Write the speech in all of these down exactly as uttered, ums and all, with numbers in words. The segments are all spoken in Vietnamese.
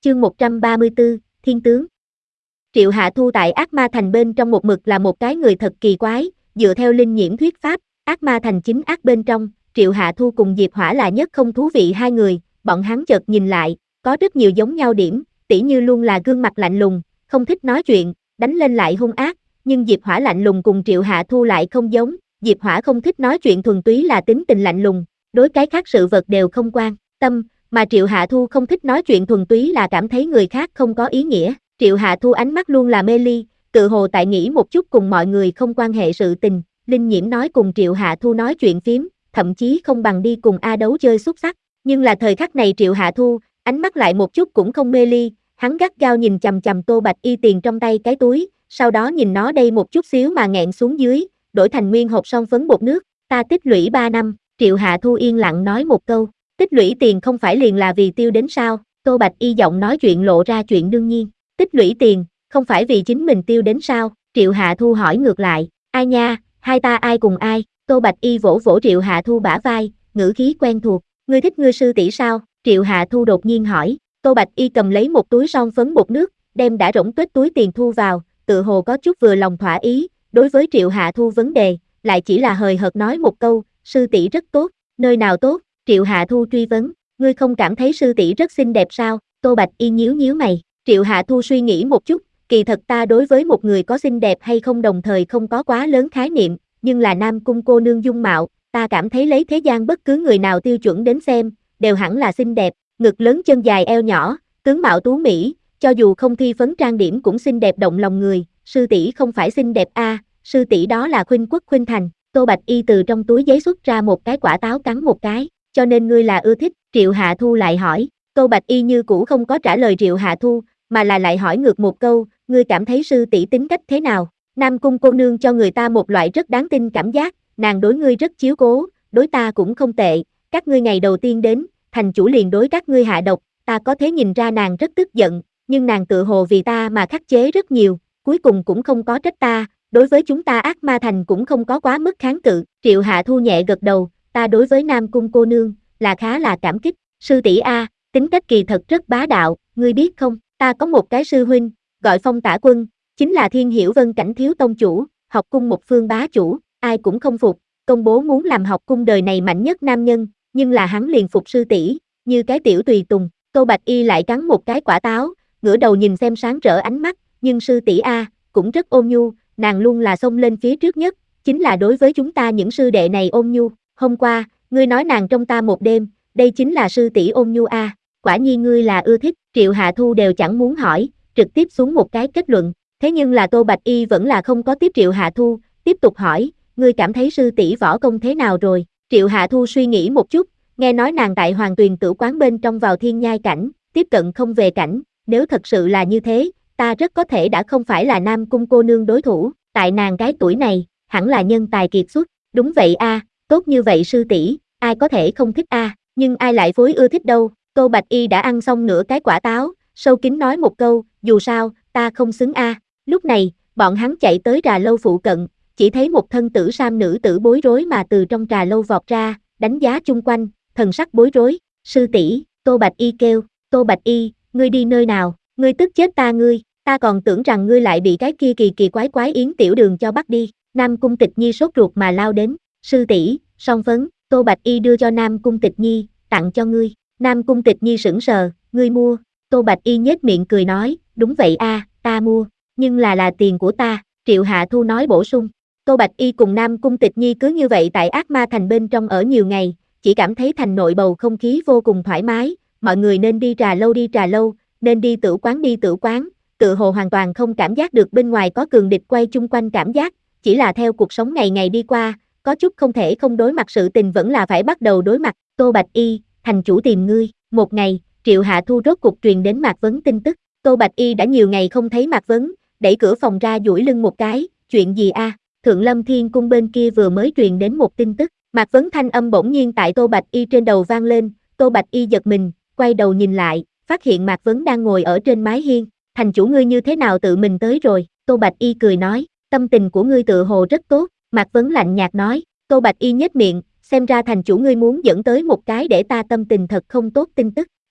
Chương một trăm ba mươi tư, Thiên tướng. Triệu Hạ Thu tại Ác Ma Thành bên trong một mực là một cái người thật kỳ quái, dựa theo linh nhiễm thuyết pháp, Ác Ma Thành chính ác bên trong, Triệu Hạ Thu cùng Diệp Hỏa là nhất không thú vị hai người, bọn hắn chợt nhìn lại, có rất nhiều giống nhau điểm, tỉ như luôn là gương mặt lạnh lùng, không thích nói chuyện, đánh lên lại hung ác, nhưng Diệp Hỏa lạnh lùng cùng Triệu Hạ Thu lại không giống, Diệp Hỏa không thích nói chuyện thuần túy là tính tình lạnh lùng, đối cái khác sự vật đều không quan tâm. Mà Triệu Hạ Thu không thích nói chuyện thuần túy là cảm thấy người khác không có ý nghĩa. Triệu Hạ Thu ánh mắt luôn là mê ly, tự hồ tại nghĩ một chút cùng mọi người không quan hệ sự tình. Linh Nhiễm nói cùng Triệu Hạ Thu nói chuyện phím, thậm chí không bằng đi cùng A đấu chơi xúc xắc. Nhưng là thời khắc này Triệu Hạ Thu, ánh mắt lại một chút cũng không mê ly, hắn gắt gao nhìn chằm chằm Tô Bạch Y tiền trong tay cái túi, sau đó nhìn nó đây một chút xíu mà nghẹn xuống dưới, đổi thành nguyên hộp son phấn bột nước. Ta tích lũy ba năm, Triệu Hạ Thu yên lặng nói một câu. Tích lũy tiền không phải liền là vì tiêu đến sao? Tô Bạch Y giọng nói chuyện lộ ra chuyện đương nhiên. Tích lũy tiền, không phải vì chính mình tiêu đến sao? Triệu Hạ Thu hỏi ngược lại. Ai nha, hai ta ai cùng ai? Tô Bạch Y vỗ vỗ Triệu Hạ Thu bả vai, ngữ khí quen thuộc. Ngươi thích ngươi sư tỷ sao? Triệu Hạ Thu đột nhiên hỏi. Tô Bạch Y cầm lấy một túi son phấn bột nước, đem đã rỗng tuếch túi tiền thu vào, tự hồ có chút vừa lòng thỏa ý. Đối với Triệu Hạ Thu vấn đề, lại chỉ là hời hợt nói một câu, sư tỷ rất tốt. Nơi nào tốt? Triệu Hạ Thu truy vấn, ngươi không cảm thấy sư tỷ rất xinh đẹp sao? Tô Bạch Y nhíu nhíu mày. Triệu Hạ Thu suy nghĩ một chút, kỳ thật ta đối với một người có xinh đẹp hay không đồng thời không có quá lớn khái niệm, nhưng là Nam Cung cô nương dung mạo, ta cảm thấy lấy thế gian bất cứ người nào tiêu chuẩn đến xem, đều hẳn là xinh đẹp, ngực lớn chân dài eo nhỏ, tướng mạo tú mỹ, cho dù không thi phấn trang điểm cũng xinh đẹp động lòng người, sư tỷ không phải xinh đẹp a, à, sư tỷ đó là khuynh quốc khuynh thành. Tô Bạch Y từ trong túi giấy xuất ra một cái quả táo cắn một cái. Cho nên ngươi là ưa thích, Triệu Hạ Thu lại hỏi. Tô Bạch Y như cũ không có trả lời Triệu Hạ Thu, mà là lại hỏi ngược một câu, ngươi cảm thấy sư tỷ tính cách thế nào? Nam Cung cô nương cho người ta một loại rất đáng tin cảm giác, nàng đối ngươi rất chiếu cố, đối ta cũng không tệ, các ngươi ngày đầu tiên đến, thành chủ liền đối các ngươi hạ độc, ta có thể nhìn ra nàng rất tức giận, nhưng nàng tự hồ vì ta mà khắc chế rất nhiều, cuối cùng cũng không có trách ta, đối với chúng ta Ác Ma Thành cũng không có quá mức kháng cự. Triệu Hạ Thu nhẹ gật đầu. Ta đối với Nam Cung cô nương, là khá là cảm kích, sư tỷ a, tính cách kỳ thật rất bá đạo, ngươi biết không, ta có một cái sư huynh, gọi Phong Tả Quân, chính là Thiên Hiểu Vân Cảnh thiếu tông chủ, học cung một phương bá chủ, ai cũng không phục, công bố muốn làm học cung đời này mạnh nhất nam nhân, nhưng là hắn liền phục sư tỷ, như cái tiểu tùy tùng. Tô Bạch Y lại cắn một cái quả táo, ngửa đầu nhìn xem sáng rỡ ánh mắt, nhưng sư tỷ a, cũng rất ôn nhu, nàng luôn là xông lên phía trước nhất, chính là đối với chúng ta những sư đệ này ôn nhu. Hôm qua, ngươi nói nàng trong ta một đêm, đây chính là sư tỷ ôn nhu a, à. Quả nhiên ngươi là ưa thích. Triệu Hạ Thu đều chẳng muốn hỏi, trực tiếp xuống một cái kết luận. Thế nhưng là Tô Bạch Y vẫn là không có tiếp Triệu Hạ Thu, tiếp tục hỏi, ngươi cảm thấy sư tỷ võ công thế nào rồi? Triệu Hạ Thu suy nghĩ một chút, nghe nói nàng tại Hoàng Tuyền Tử quán bên trong vào thiên nhai cảnh, tiếp cận không về cảnh, nếu thật sự là như thế, ta rất có thể đã không phải là Nam Cung cô nương đối thủ, tại nàng cái tuổi này, hẳn là nhân tài kiệt xuất. Đúng vậy a, à, tốt như vậy sư tỷ, ai có thể không thích a, à, nhưng ai lại phối ưa thích đâu. Tô Bạch Y đã ăn xong nửa cái quả táo, sâu kín nói một câu, dù sao, ta không xứng a. À. Lúc này, bọn hắn chạy tới trà lâu phụ cận, chỉ thấy một thân tử sam nữ tử bối rối mà từ trong trà lâu vọt ra, đánh giá chung quanh, thần sắc bối rối. Sư tỷ, Tô Bạch Y kêu. Tô Bạch Y, ngươi đi nơi nào? Ngươi tức chết ta ngươi, ta còn tưởng rằng ngươi lại bị cái kia kỳ kỳ quái quái Yến Tiểu Đường cho bắt đi. Nam Cung Tịch Nhi sốt ruột mà lao đến. Sư tỷ, son phấn. Tô Bạch Y đưa cho Nam Cung Tịch Nhi, tặng cho ngươi. Nam Cung Tịch Nhi sững sờ, ngươi mua? Tô Bạch Y nhếch miệng cười nói, đúng vậy a, à, ta mua, nhưng là là tiền của ta. Triệu Hạ Thu nói bổ sung. Tô Bạch Y cùng Nam Cung Tịch Nhi cứ như vậy tại Ác Ma Thành bên trong ở nhiều ngày, chỉ cảm thấy thành nội bầu không khí vô cùng thoải mái, mọi người nên đi trà lâu đi trà lâu, nên đi tửu quán đi tửu quán, tự hồ hoàn toàn không cảm giác được bên ngoài có cường địch quay chung quanh cảm giác, chỉ là theo cuộc sống ngày ngày đi qua, có chút không thể không đối mặt sự tình vẫn là phải bắt đầu đối mặt. Tô Bạch Y, thành chủ tìm ngươi. Một ngày, Triệu Hạ Thu rốt cục truyền đến Mạc Vấn tin tức. Tô Bạch Y đã nhiều ngày không thấy Mạc Vấn, đẩy cửa phòng ra duỗi lưng một cái, chuyện gì a? À? Thượng Lâm Thiên Cung bên kia vừa mới truyền đến một tin tức. Mạc Vấn thanh âm bỗng nhiên tại Tô Bạch Y trên đầu vang lên, Tô Bạch Y giật mình, quay đầu nhìn lại, phát hiện Mạc Vấn đang ngồi ở trên mái hiên. Thành chủ ngươi như thế nào tự mình tới rồi? Tô Bạch Y cười nói, tâm tình của ngươi tự hồ rất tốt. Mạc Vấn lạnh nhạt nói. Tô Bạch Y nhếch miệng, xem ra thành chủ ngươi muốn dẫn tới một cái để ta tâm tình thật không tốt tin tức.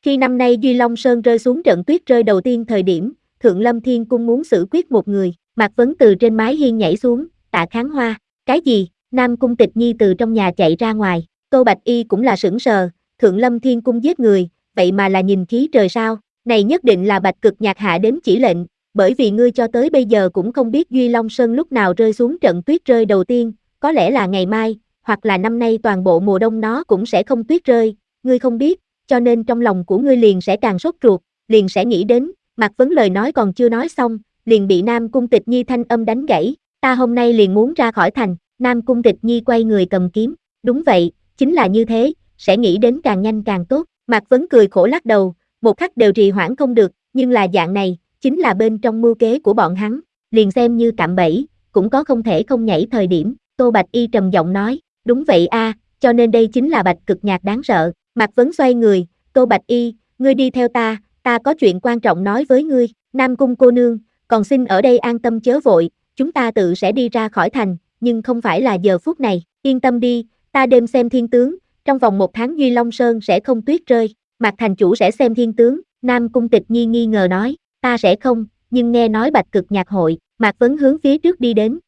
Khi năm nay Duy Long Sơn rơi xuống trận tuyết rơi đầu tiên thời điểm, Thượng Lâm Thiên Cung muốn xử quyết một người, Mạc Vấn từ trên mái hiên nhảy xuống, Tạ Kháng Hoa, cái gì? Nam Cung Tịch Nhi từ trong nhà chạy ra ngoài, Tô Bạch Y cũng là sững sờ, Thượng Lâm Thiên Cung giết người, vậy mà là nhìn khí trời sao, này nhất định là Bạch Cực Nhạc hạ đến chỉ lệnh, bởi vì ngươi cho tới bây giờ cũng không biết Duy Long Sơn lúc nào rơi xuống trận tuyết rơi đầu tiên, có lẽ là ngày mai, hoặc là năm nay toàn bộ mùa đông nó cũng sẽ không tuyết rơi, ngươi không biết, cho nên trong lòng của ngươi liền sẽ càng sốt ruột, liền sẽ nghĩ đến, Mạc Vấn lời nói còn chưa nói xong, liền bị Nam Cung Tịch Nhi thanh âm đánh gãy, ta hôm nay liền muốn ra khỏi thành, Nam Cung Tịch Nhi quay người cầm kiếm, đúng vậy, chính là như thế, sẽ nghĩ đến càng nhanh càng tốt, Mạc Vấn cười khổ lắc đầu, một khắc đều trì hoãn không được, nhưng là dạng này, chính là bên trong mưu kế của bọn hắn, liền xem như cạm bẫy, cũng có không thể không nhảy thời điểm, Tô Bạch Y trầm giọng nói, đúng vậy a, cho nên đây chính là Bạch Cực Nhạc đáng sợ, Mạc Vấn xoay người, Tô Bạch Y, ngươi đi theo ta, ta có chuyện quan trọng nói với ngươi, Nam Cung cô nương, còn xin ở đây an tâm chớ vội, chúng ta tự sẽ đi ra khỏi thành, nhưng không phải là giờ phút này, yên tâm đi, ta đêm xem thiên tướng, trong vòng một tháng Duy Long Sơn sẽ không tuyết rơi, Mạc thành chủ sẽ xem thiên tướng, Nam Cung Tịch Nhi nghi ngờ nói, ta sẽ không, nhưng nghe nói Bạch Cực Nhạc hội, Mạc Vấn hướng phía trước đi đến,